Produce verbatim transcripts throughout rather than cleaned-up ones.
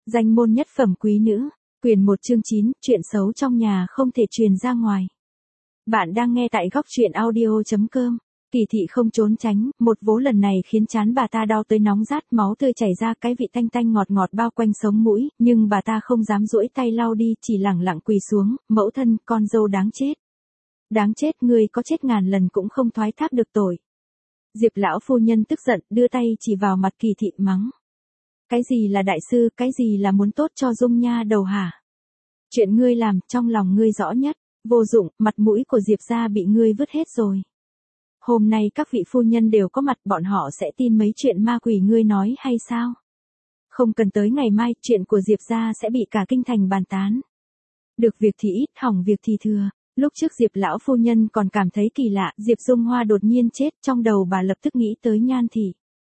Danh môn nhất phẩm quý nữ, quyển một chương chín, chuyện xấu trong nhà không thể truyền ra ngoài. Bạn đang nghe tại góc truyện audio chấm com. Kỳ thị không trốn tránh, một vố lần này khiến trán bà ta đau tới nóng rát, máu tươi chảy ra, cái vị tanh tanh ngọt ngọt bao quanh sống mũi, nhưng bà ta không dám duỗi tay lau đi, chỉ lẳng lặng quỳ xuống, mẫu thân, con dâu đáng chết. Đáng chết, ngươi có chết ngàn lần cũng không thoái thác được tội. Diệp lão phu nhân tức giận, đưa tay chỉ vào mặt Kỳ thị mắng. Cái gì là đại sư, cái gì là muốn tốt cho Dung Nha Đầu hả? Chuyện ngươi làm, trong lòng ngươi rõ nhất, vô dụng, mặt mũi của Diệp gia bị ngươi vứt hết rồi. Hôm nay các vị phu nhân đều có mặt, bọn họ sẽ tin mấy chuyện ma quỷ ngươi nói hay sao? Không cần tới ngày mai, chuyện của Diệp gia sẽ bị cả kinh thành bàn tán. Được việc thì ít, hỏng việc thì thừa. Lúc trước Diệp lão phu nhân còn cảm thấy kỳ lạ, Diệp Dung Hoa đột nhiên chết, trong đầu bà lập tức nghĩ tới Nhan thị.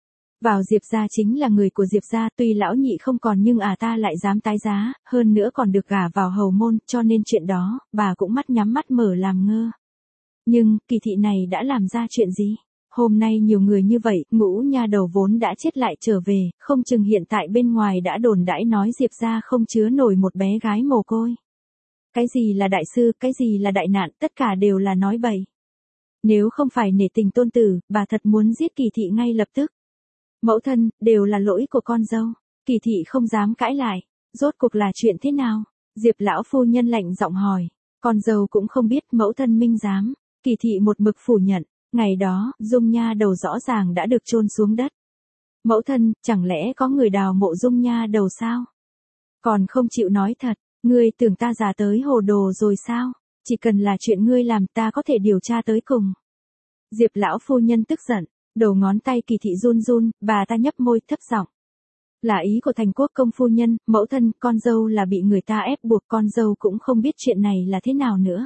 Vào Diệp gia chính là người của Diệp gia, tuy lão nhị không còn nhưng à ta lại dám tái giá, hơn nữa còn được gả vào hầu môn, cho nên chuyện đó, bà cũng mắt nhắm mắt mở làm ngơ. Nhưng, Kỳ thị này đã làm ra chuyện gì? Hôm nay nhiều người như vậy, Ngũ Nha Đầu vốn đã chết lại trở về, không chừng hiện tại bên ngoài đã đồn đãi nói Diệp gia không chứa nổi một bé gái mồ côi. Cái gì là đại sư, cái gì là đại nạn, tất cả đều là nói bậy. Nếu không phải nể tình tôn tử, bà thật muốn giết Kỳ thị ngay lập tức. Mẫu thân, đều là lỗi của con dâu. Kỳ thị không dám cãi lại. Rốt cuộc là chuyện thế nào? Diệp lão phu nhân lạnh giọng hỏi. Con dâu cũng không biết, mẫu thân minh giám. Kỳ thị một mực phủ nhận. Ngày đó, Dung Nha Đầu rõ ràng đã được chôn xuống đất. Mẫu thân, chẳng lẽ có người đào mộ Dung Nha Đầu sao? Còn không chịu nói thật. Ngươi tưởng ta già tới hồ đồ rồi sao? Chỉ cần là chuyện ngươi làm ta có thể điều tra tới cùng. Diệp lão phu nhân tức giận. Đầu ngón tay Kỳ thị run run, bà ta nhấp môi thấp giọng. Là ý của Thành Quốc công phu nhân, mẫu thân, con dâu là bị người ta ép buộc, con dâu cũng không biết chuyện này là thế nào nữa.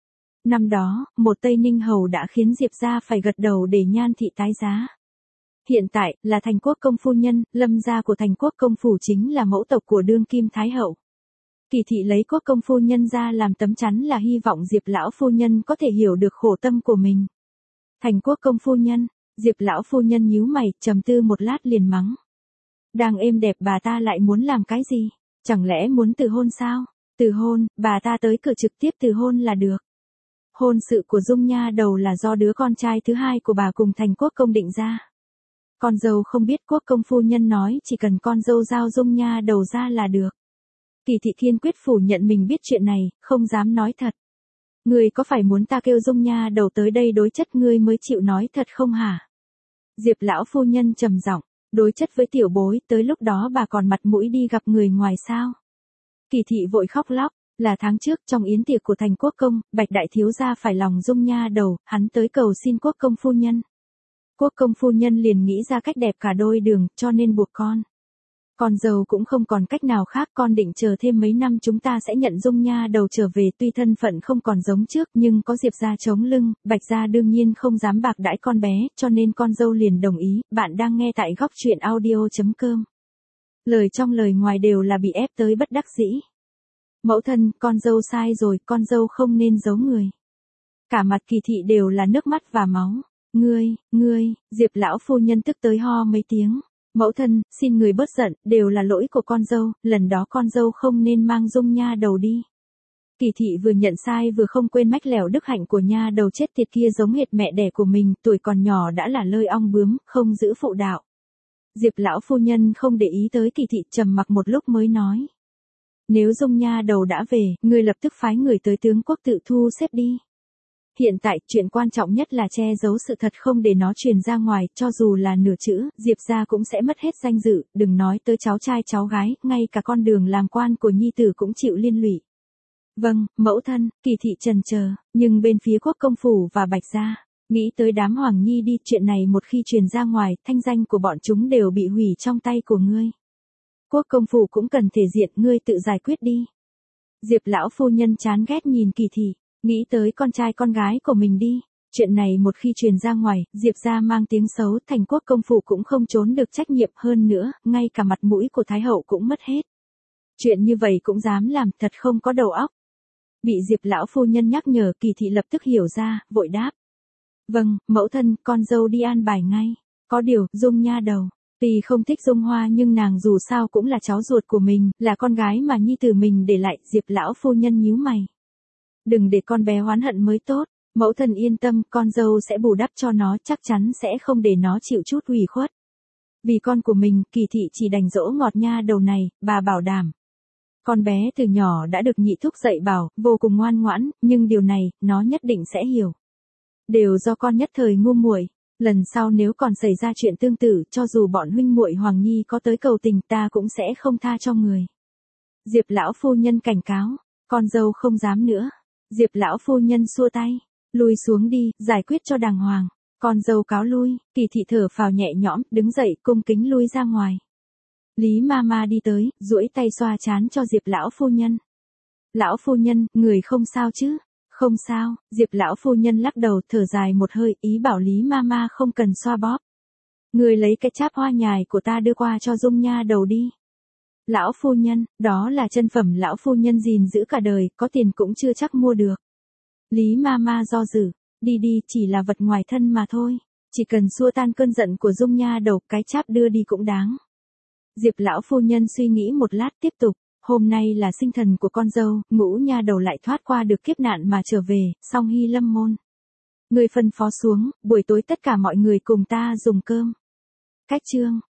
Năm đó, một Tây Ninh hầu đã khiến Diệp gia phải gật đầu để Nhan thị tái giá. Hiện tại, là Thành Quốc công phu nhân, Lâm gia của Thành Quốc công phủ chính là mẫu tộc của đương kim thái hậu. Kỳ thị lấy Quốc công phu nhân ra làm tấm chắn là hy vọng Diệp lão phu nhân có thể hiểu được khổ tâm của mình. Thành Quốc công phu nhân. Diệp lão phu nhân nhíu mày, trầm tư một lát liền mắng. Đang êm đẹp bà ta lại muốn làm cái gì? Chẳng lẽ muốn từ hôn sao? Từ hôn, bà ta tới cửa trực tiếp từ hôn là được. Hôn sự của Dung Nha Đầu là do đứa con trai thứ hai của bà cùng Thành Quốc công định ra. Con dâu không biết, Quốc công phu nhân nói chỉ cần con dâu giao Dung Nha Đầu ra là được. Kỳ thị kiên quyết phủ nhận mình biết chuyện này, không dám nói thật. Ngươi có phải muốn ta kêu Dung Nha Đầu tới đây đối chất ngươi mới chịu nói thật không hả? Diệp lão phu nhân trầm giọng, đối chất với tiểu bối, tới lúc đó bà còn mặt mũi đi gặp người ngoài sao? Kỳ thị vội khóc lóc, là tháng trước trong yến tiệc của Thành Quốc công, Bạch đại thiếu gia phải lòng Dung Nha Đầu, hắn tới cầu xin Quốc công phu nhân. Quốc công phu nhân liền nghĩ ra cách đẹp cả đôi đường, cho nên buộc con. Con dâu cũng không còn cách nào khác, con định chờ thêm mấy năm chúng ta sẽ nhận Dung Nha Đầu trở về, tuy thân phận không còn giống trước nhưng có Diệp gia chống lưng, Bạch gia đương nhiên không dám bạc đãi con bé, cho nên con dâu liền đồng ý. Bạn đang nghe tại góc truyện audio chấm com. Lời trong lời ngoài đều là bị ép tới bất đắc dĩ. Mẫu thân, con dâu sai rồi, con dâu không nên giấu người. Cả mặt Kỳ thị đều là nước mắt và máu. Ngươi, ngươi, Diệp lão phu nhân tức tới ho mấy tiếng. Mẫu thân, xin người bớt giận, đều là lỗi của con dâu, lần đó con dâu không nên mang Dung Nha Đầu đi. Kỳ thị vừa nhận sai vừa không quên mách lẻo đức hạnh của Nha Đầu chết tiệt kia giống hệt mẹ đẻ của mình, tuổi còn nhỏ đã là lơi ong bướm, không giữ phụ đạo. Diệp lão phu nhân không để ý tới Kỳ thị, trầm mặc một lúc mới nói. Nếu Dung Nha Đầu đã về, người lập tức phái người tới tướng quốc tự thu xếp đi. Hiện tại, chuyện quan trọng nhất là che giấu sự thật không để nó truyền ra ngoài, cho dù là nửa chữ, Diệp gia cũng sẽ mất hết danh dự, đừng nói tới cháu trai cháu gái, ngay cả con đường làm quan của nhi tử cũng chịu liên lụy. Vâng, mẫu thân, Kỳ thị trần chờ, nhưng bên phía Quốc công phủ và Bạch gia, nghĩ tới đám Hoàng Nhi đi, chuyện này một khi truyền ra ngoài, thanh danh của bọn chúng đều bị hủy trong tay của ngươi. Quốc công phủ cũng cần thể diện, ngươi tự giải quyết đi. Diệp lão phu nhân chán ghét nhìn Kỳ thị. Nghĩ tới con trai con gái của mình đi, chuyện này một khi truyền ra ngoài, Diệp gia mang tiếng xấu, Thành Quốc công phủ cũng không trốn được trách nhiệm, hơn nữa, ngay cả mặt mũi của Thái hậu cũng mất hết. Chuyện như vậy cũng dám làm, thật không có đầu óc. Bị Diệp lão phu nhân nhắc nhở, Kỳ thị lập tức hiểu ra, vội đáp. Vâng, mẫu thân, con dâu đi an bài ngay. Có điều, Dung Nha Đầu, Tuy không thích Dung Hoa nhưng nàng dù sao cũng là cháu ruột của mình, là con gái mà nhi tử mình để lại. Diệp lão phu nhân nhíu mày. Đừng để con bé oán hận mới tốt, mẫu thân yên tâm, con dâu sẽ bù đắp cho nó, chắc chắn sẽ không để nó chịu chút ủy khuất. Vì con của mình, Kỳ thị chỉ đành dỗ ngọt nha đầu này, bà bảo đảm. Con bé từ nhỏ đã được nhị thúc dạy bảo, vô cùng ngoan ngoãn, nhưng điều này, nó nhất định sẽ hiểu. Đều do con nhất thời ngu muội, lần sau nếu còn xảy ra chuyện tương tự, cho dù bọn huynh muội Hoàng Nhi có tới cầu tình, ta cũng sẽ không tha cho người. Diệp lão phu nhân cảnh cáo, con dâu không dám nữa. Diệp lão phu nhân xua tay, lui xuống đi, giải quyết cho đàng hoàng. Con dâu cáo lui, Kỳ thị thở phào nhẹ nhõm, đứng dậy, cung kính lui ra ngoài. Lý Mama đi tới, duỗi tay xoa trán cho Diệp lão phu nhân. Lão phu nhân, người không sao chứ? Không sao, Diệp lão phu nhân lắc đầu, thở dài một hơi, ý bảo Lý Mama không cần xoa bóp. Người lấy cái cháp hoa nhài của ta đưa qua cho Dung nha đầu đi. Lão phu nhân, đó là chân phẩm lão phu nhân gìn giữ cả đời, có tiền cũng chưa chắc mua được. Lý Mama do dự, đi đi, chỉ là vật ngoài thân mà thôi, chỉ cần xua tan cơn giận của Dung nha đầu, cái cháp đưa đi cũng đáng. Diệp lão phu nhân suy nghĩ một lát, tiếp tục, hôm nay là sinh thần của con dâu, Ngũ nha đầu lại thoát qua được kiếp nạn mà trở về, song hy lâm môn. Người phân phó xuống, buổi tối tất cả mọi người cùng ta dùng cơm. Cách chương